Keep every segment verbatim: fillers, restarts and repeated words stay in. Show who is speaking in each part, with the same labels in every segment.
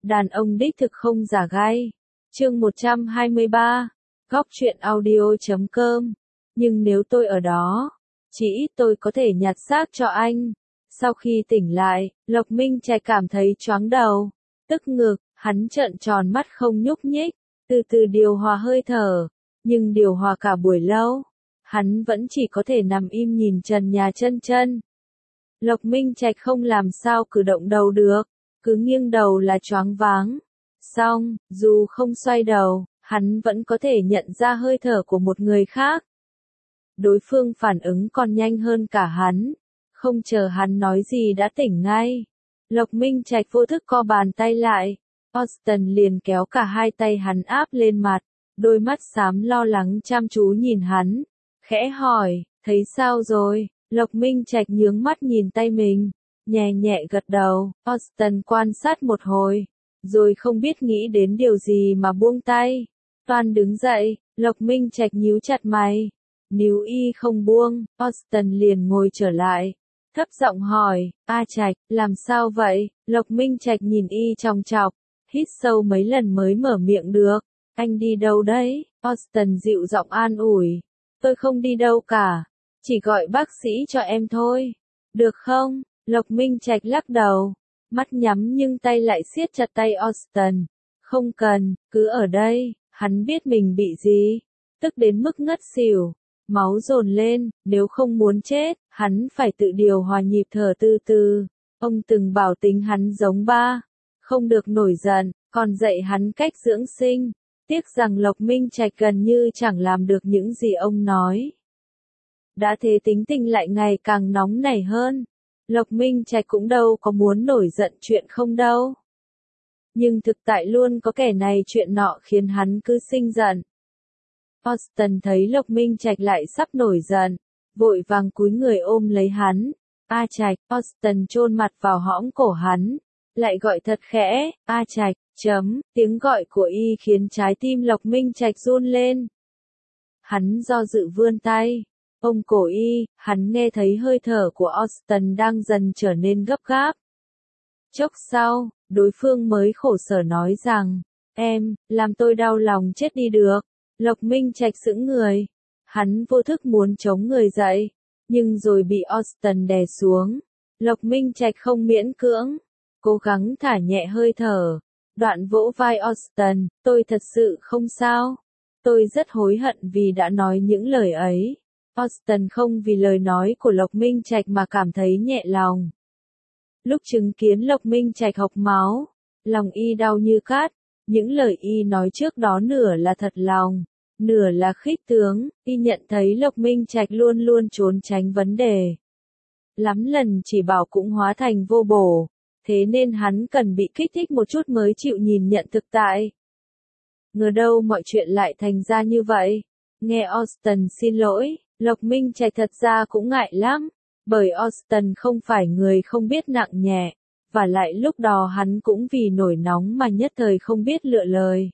Speaker 1: Đàn ông đích thực không giả gai. Chương một trăm hai mươi ba. Góc truyện audio chấm com. Nhưng nếu tôi ở đó, chỉ ít tôi có thể nhặt xác cho anh. Sau khi tỉnh lại, Lộc Minh Trạch cảm thấy choáng đầu, tức ngực, hắn trợn tròn mắt không nhúc nhích, từ từ điều hòa hơi thở, nhưng điều hòa cả buổi lâu, hắn vẫn chỉ có thể nằm im nhìn trần nhà chân chân. Lộc Minh Trạch không làm sao cử động đầu được, cứ nghiêng đầu là choáng váng. Xong, dù không xoay đầu, hắn vẫn có thể nhận ra hơi thở của một người khác. Đối phương phản ứng còn nhanh hơn cả hắn, không chờ hắn nói gì đã tỉnh ngay. Lộc Minh Trạch vô thức co bàn tay lại, Austin liền kéo cả hai tay hắn áp lên mặt, đôi mắt xám lo lắng chăm chú nhìn hắn, khẽ hỏi, thấy sao rồi? Lộc Minh Trạch nhướng mắt nhìn tay mình, nhẹ nhẹ gật đầu. Austin quan sát một hồi, rồi không biết nghĩ đến điều gì mà buông tay. Toan đứng dậy, Lộc Minh Trạch nhíu chặt mày. Níu y không buông, Austin liền ngồi trở lại, thấp giọng hỏi, A Trạch, làm sao vậy? Lộc Minh Trạch nhìn y chòng chọc, hít sâu mấy lần mới mở miệng được. Anh đi đâu đấy? Austin dịu giọng an ủi. Tôi không đi đâu cả, chỉ gọi bác sĩ cho em thôi. Được không? Lộc Minh Trạch lắc đầu, mắt nhắm nhưng tay lại siết chặt tay Austin. Không cần, cứ ở đây. Hắn biết mình bị gì, tức đến mức ngất xỉu, máu dồn lên, nếu không muốn chết, hắn phải tự điều hòa nhịp thở từ từ. Ông từng bảo tính hắn giống ba, không được nổi giận, còn dạy hắn cách dưỡng sinh. Tiếc rằng Lộc Minh Trạch gần như chẳng làm được những gì ông nói. Đã thế tính tình lại ngày càng nóng nảy hơn. Lộc Minh Trạch cũng đâu có muốn nổi giận chuyện không đâu. Nhưng thực tại luôn có kẻ này chuyện nọ khiến hắn cứ sinh giận. Austin thấy Lộc Minh Trạch lại sắp nổi giận, vội vàng cúi người ôm lấy hắn. A Trạch, Austin chôn mặt vào hõm cổ hắn, lại gọi thật khẽ, A Trạch, chấm, tiếng gọi của y khiến trái tim Lộc Minh Trạch run lên. Hắn do dự vươn tay, ôm cổ y, hắn nghe thấy hơi thở của Austin đang dần trở nên gấp gáp. Chốc sau, đối phương mới khổ sở nói rằng, em, làm tôi đau lòng chết đi được. Lộc Minh Trạch sững người. Hắn vô thức muốn chống người dậy, nhưng rồi bị Austin đè xuống. Lộc Minh Trạch không miễn cưỡng, cố gắng thả nhẹ hơi thở. Đoạn vỗ vai Austin, tôi thật sự không sao. Tôi rất hối hận vì đã nói những lời ấy. Austin không vì lời nói của Lộc Minh Trạch mà cảm thấy nhẹ lòng. Lúc chứng kiến Lộc Minh Trạch hộc máu, lòng y đau như cát. Những lời y nói trước đó nửa là thật lòng, nửa là khích tướng. Y nhận thấy Lộc Minh Trạch luôn luôn trốn tránh vấn đề. Lắm lần chỉ bảo cũng hóa thành vô bổ, thế nên hắn cần bị kích thích một chút mới chịu nhìn nhận thực tại. Ngờ đâu mọi chuyện lại thành ra như vậy. Nghe Austin xin lỗi, Lộc Minh Trạch thật ra cũng ngại lắm, bởi Austin không phải người không biết nặng nhẹ. Và lại lúc đó hắn cũng vì nổi nóng mà nhất thời không biết lựa lời.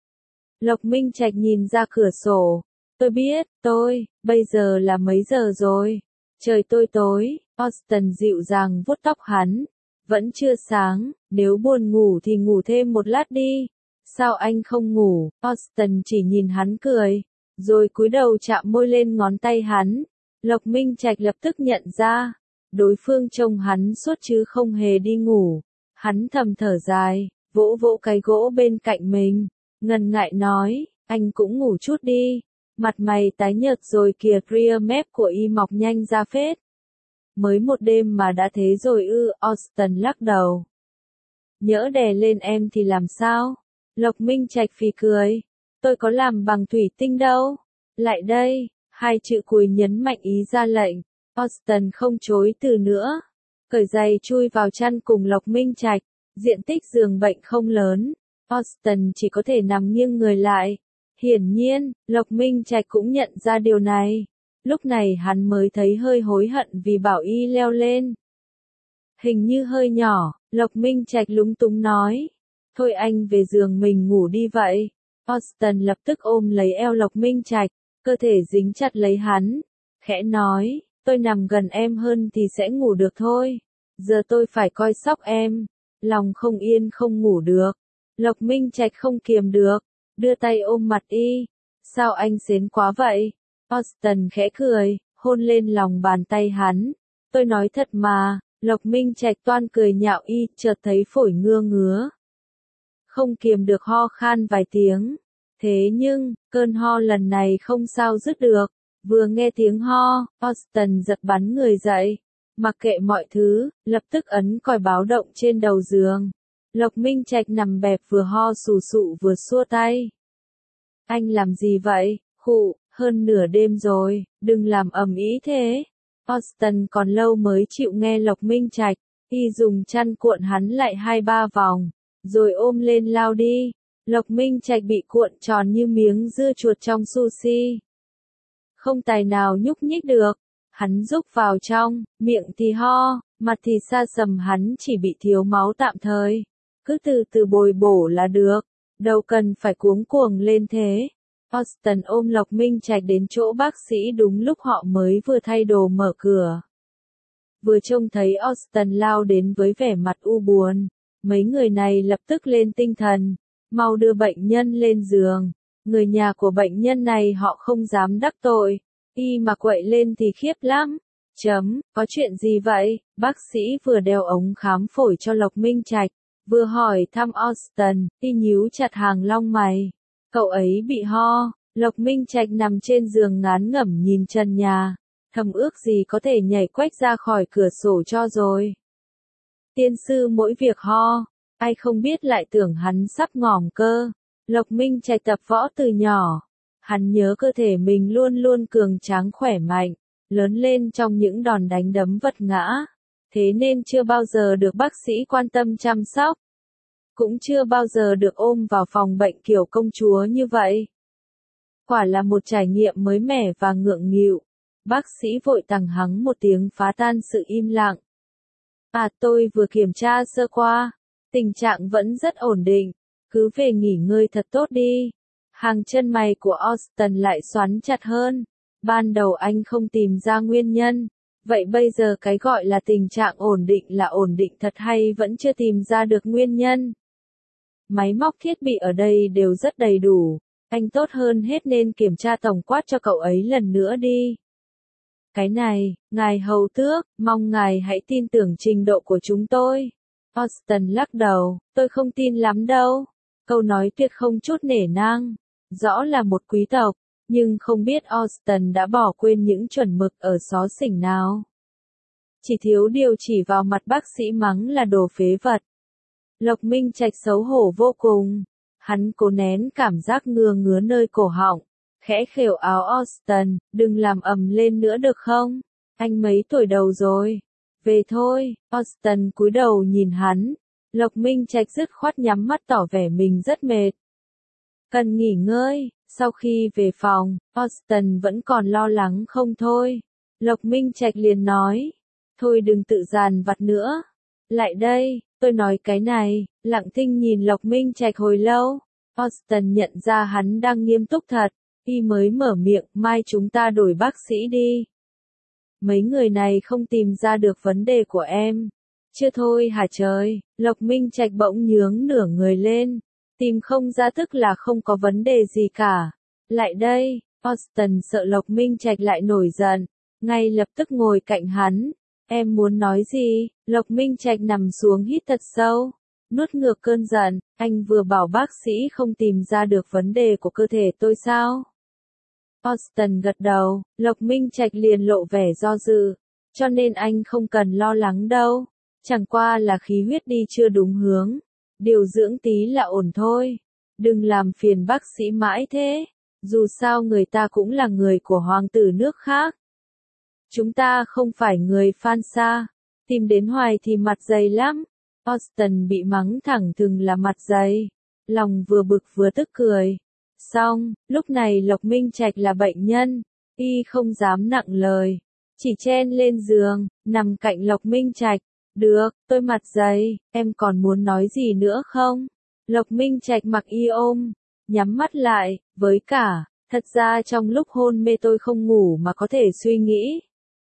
Speaker 1: Lộc Minh Trạch nhìn ra cửa sổ. Tôi biết, tôi, bây giờ là mấy giờ rồi? Trời tôi tối, Austin dịu dàng vuốt tóc hắn. Vẫn chưa sáng, nếu buồn ngủ thì ngủ thêm một lát đi. Sao anh không ngủ? Austin chỉ nhìn hắn cười, rồi cúi đầu chạm môi lên ngón tay hắn. Lộc Minh Trạch lập tức nhận ra. Đối phương trông hắn suốt chứ không hề đi ngủ. Hắn thầm thở dài, vỗ vỗ cái gỗ bên cạnh mình, ngần ngại nói, anh cũng ngủ chút đi. Mặt mày tái nhợt rồi kìa, ria mép của y mọc nhanh ra phết. Mới một đêm mà đã thế rồi ư? Austin lắc đầu. Nhỡ đè lên em thì làm sao? Lộc Minh Trạch phì cười. Tôi có làm bằng thủy tinh đâu. Lại đây, hai chữ cuối nhấn mạnh ý ra lệnh. Austin không chối từ nữa, cởi giày chui vào chăn cùng Lộc Minh Trạch. Diện tích giường bệnh không lớn, Austin chỉ có thể nằm nghiêng người lại. Hiển nhiên, Lộc Minh Trạch cũng nhận ra điều này. Lúc này hắn mới thấy hơi hối hận vì bảo y leo lên. Hình như hơi nhỏ, Lộc Minh Trạch lúng túng nói. Thôi anh về giường mình ngủ đi vậy. Austin lập tức ôm lấy eo Lộc Minh Trạch, cơ thể dính chặt lấy hắn, khẽ nói. Tôi nằm gần em hơn thì sẽ ngủ được thôi. Giờ tôi phải coi sóc em. Lòng không yên không ngủ được. Lộc Minh Trạch không kiềm được, đưa tay ôm mặt y. Sao anh xến quá vậy? Austin khẽ cười, hôn lên lòng bàn tay hắn. Tôi nói thật mà, Lộc Minh Trạch toan cười nhạo y, chợt thấy phổi ngưa ngứa. Không kiềm được ho khan vài tiếng. Thế nhưng, cơn ho lần này không sao dứt được. Vừa nghe tiếng ho, Austin giật bắn người dậy. Mặc kệ mọi thứ, lập tức ấn còi báo động trên đầu giường. Lộc Minh Trạch nằm bẹp vừa ho sù sụ vừa xua tay. Anh làm gì vậy? Khụ, hơn nửa đêm rồi, đừng làm ầm ĩ thế. Austin còn lâu mới chịu nghe Lộc Minh Trạch. Y dùng chăn cuộn hắn lại hai ba vòng, rồi ôm lên lao đi. Lộc Minh Trạch bị cuộn tròn như miếng dưa chuột trong sushi. Không tài nào nhúc nhích được. Hắn rúc vào trong, miệng thì ho, mặt thì sa sầm, hắn chỉ bị thiếu máu tạm thời. Cứ từ từ bồi bổ là được, đâu cần phải cuống cuồng lên thế. Austin ôm Lộc Minh Trạch đến chỗ bác sĩ đúng lúc họ mới vừa thay đồ mở cửa. Vừa trông thấy Austin lao đến với vẻ mặt u buồn, mấy người này lập tức lên tinh thần, mau đưa bệnh nhân lên giường. Người nhà của bệnh nhân này họ không dám đắc tội, y mà quậy lên thì khiếp lắm. Chấm, có chuyện gì vậy? Bác sĩ vừa đeo ống khám phổi cho Lộc Minh Trạch, vừa hỏi thăm Austin, y nhíu chặt hàng lông mày. Cậu ấy bị ho. Lộc Minh Trạch nằm trên giường ngán ngẩm nhìn trần nhà, thầm ước gì có thể nhảy quách ra khỏi cửa sổ cho rồi. Tiên sư mỗi việc ho, ai không biết lại tưởng hắn sắp ngỏm cơ. Lộc Minh Trạch tập võ từ nhỏ, hắn nhớ cơ thể mình luôn luôn cường tráng khỏe mạnh, lớn lên trong những đòn đánh đấm vật ngã, thế nên chưa bao giờ được bác sĩ quan tâm chăm sóc, cũng chưa bao giờ được ôm vào phòng bệnh kiểu công chúa như vậy. Quả là một trải nghiệm mới mẻ và ngượng nghịu. Bác sĩ vội tằng hắng một tiếng phá tan sự im lặng. À, tôi vừa kiểm tra sơ qua, tình trạng vẫn rất ổn định, cứ về nghỉ ngơi thật tốt đi. Hàng chân mày của Austin lại xoắn chặt hơn. Ban đầu anh không tìm ra nguyên nhân, vậy bây giờ cái gọi là tình trạng ổn định là ổn định thật hay vẫn chưa tìm ra được nguyên nhân? Máy móc thiết bị ở đây đều rất đầy đủ, anh tốt hơn hết nên kiểm tra tổng quát cho cậu ấy lần nữa đi. Cái này, ngài hầu tước, mong ngài hãy tin tưởng trình độ của chúng tôi. Austin lắc đầu, tôi không tin lắm đâu. Câu nói tuyệt không chút nể nang. Rõ là một quý tộc, nhưng không biết Austin đã bỏ quên những chuẩn mực ở xó xỉnh nào. Chỉ thiếu điều chỉ vào mặt bác sĩ mắng là đồ phế vật. Lộc Minh Trạch xấu hổ vô cùng. Hắn cố nén cảm giác ngứa ngứa nơi cổ họng, khẽ khều áo Austin, đừng làm ầm lên nữa được không? Anh mấy tuổi đầu rồi? Về thôi. Austin cúi đầu nhìn hắn. Lộc Minh Trạch dứt khoát nhắm mắt tỏ vẻ mình rất mệt. Cần nghỉ ngơi. Sau khi về phòng, Austin vẫn còn lo lắng không thôi. Lộc Minh Trạch liền nói, thôi đừng tự dằn vặt nữa. Lại đây, tôi nói cái này. Lặng thinh nhìn Lộc Minh Trạch hồi lâu. Austin nhận ra hắn đang nghiêm túc thật. Y mới mở miệng, mai chúng ta đổi bác sĩ đi. Mấy người này không tìm ra được vấn đề của em. Chưa thôi hả trời? Lộc Minh Trạch bỗng nhướng nửa người lên. Tìm không ra tức là không có vấn đề gì cả. Lại đây. Austin sợ Lộc Minh Trạch lại nổi giận, ngay lập tức ngồi cạnh hắn. Em muốn nói gì? Lộc Minh Trạch nằm xuống hít thật sâu, nuốt ngược cơn giận. Anh vừa bảo bác sĩ không tìm ra được vấn đề của cơ thể tôi sao? Austin gật đầu. Lộc Minh Trạch liền lộ vẻ do dự. Cho nên anh không cần lo lắng đâu. Chẳng qua là khí huyết đi chưa đúng hướng. Điều dưỡng tí là ổn thôi. Đừng làm phiền bác sĩ mãi thế. Dù sao người ta cũng là người của hoàng tử nước khác. Chúng ta không phải người Phan Sa. Tìm đến hoài thì mặt dày lắm. Austin bị mắng thẳng thừng là mặt dày. Lòng vừa bực vừa tức cười. Xong, lúc này Lộc Minh Trạch là bệnh nhân. Y không dám nặng lời. Chỉ chen lên giường, nằm cạnh Lộc Minh Trạch. Được, tôi mặt dày, em còn muốn nói gì nữa không? Lộc Minh Trạch mặc y ôm, nhắm mắt lại, với cả, thật ra trong lúc hôn mê tôi không ngủ mà có thể suy nghĩ.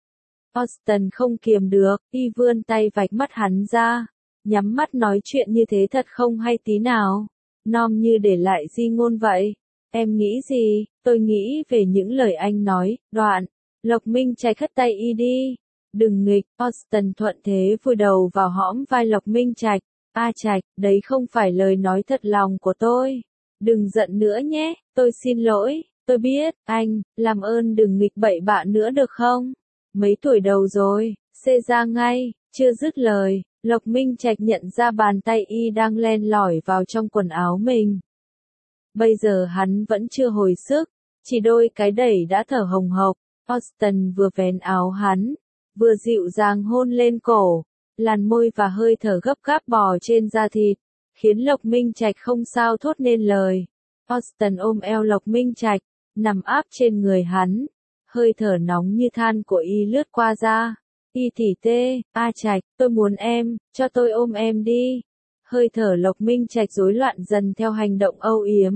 Speaker 1: Austin không kiềm được, y vươn tay vạch mắt hắn ra, nhắm mắt nói chuyện như thế thật không hay tí nào. nom như để lại di ngôn vậy. Em nghĩ gì? Tôi nghĩ về những lời anh nói, đoạn. Lộc Minh Trạch hất tay y đi. Đừng nghịch, Austin thuận thế vùi đầu vào hõm vai Lộc Minh Trạch. A Trạch, đấy không phải lời nói thật lòng của tôi. Đừng giận nữa nhé, tôi xin lỗi, tôi biết, anh, làm ơn đừng nghịch bậy bạ nữa được không? Mấy tuổi đầu rồi, xê ra ngay, chưa dứt lời, Lộc Minh Trạch nhận ra bàn tay y đang len lỏi vào trong quần áo mình. Bây giờ hắn vẫn chưa hồi sức, chỉ đôi cái đẩy đã thở hồng hộc. Austin vừa vén áo hắn, vừa dịu dàng hôn lên cổ, làn môi và hơi thở gấp gáp bò trên da thịt, khiến Lộc Minh Trạch không sao thốt nên lời. Austin ôm eo Lộc Minh Trạch, nằm áp trên người hắn, hơi thở nóng như than của y lướt qua da. Y tỉ tê, A Trạch, tôi muốn em, cho tôi ôm em đi. Hơi thở Lộc Minh Trạch rối loạn dần theo hành động âu yếm.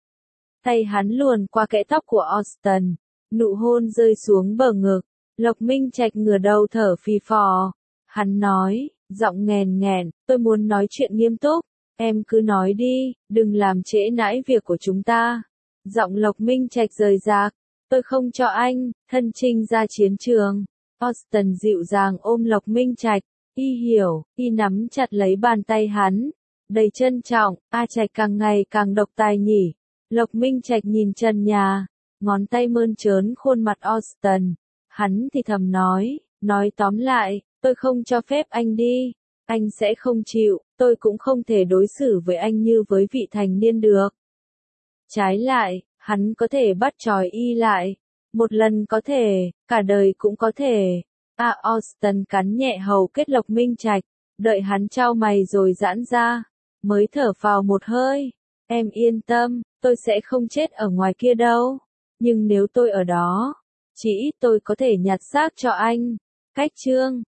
Speaker 1: Tay hắn luồn qua kẽ tóc của Austin, nụ hôn rơi xuống bờ ngực. Lộc Minh Trạch ngửa đầu thở phì phò. Hắn nói, giọng nghèn nghẹn, tôi muốn nói chuyện nghiêm túc. Em cứ nói đi, đừng làm trễ nãi việc của chúng ta. Giọng Lộc Minh Trạch rời rạc, tôi không cho anh, thân chinh ra chiến trường. Austin dịu dàng ôm Lộc Minh Trạch, y hiểu, y nắm chặt lấy bàn tay hắn, đầy trân trọng. A Trạch càng ngày càng độc tài nhỉ. Lộc Minh Trạch nhìn trần nhà, ngón tay mơn trớn khuôn mặt Austin. Hắn thì thầm nói, nói tóm lại, tôi không cho phép anh đi, anh sẽ không chịu, tôi cũng không thể đối xử với anh như với vị thành niên được. Trái lại, hắn có thể bắt trói y lại, một lần có thể, cả đời cũng có thể. À, Austin cắn nhẹ hầu kết Lộc Minh Trạch, đợi hắn trao mày rồi giãn ra, mới thở phào một hơi. Em yên tâm, tôi sẽ không chết ở ngoài kia đâu, nhưng nếu tôi ở đó, chỉ ít tôi có thể nhặt xác cho anh. Cách chương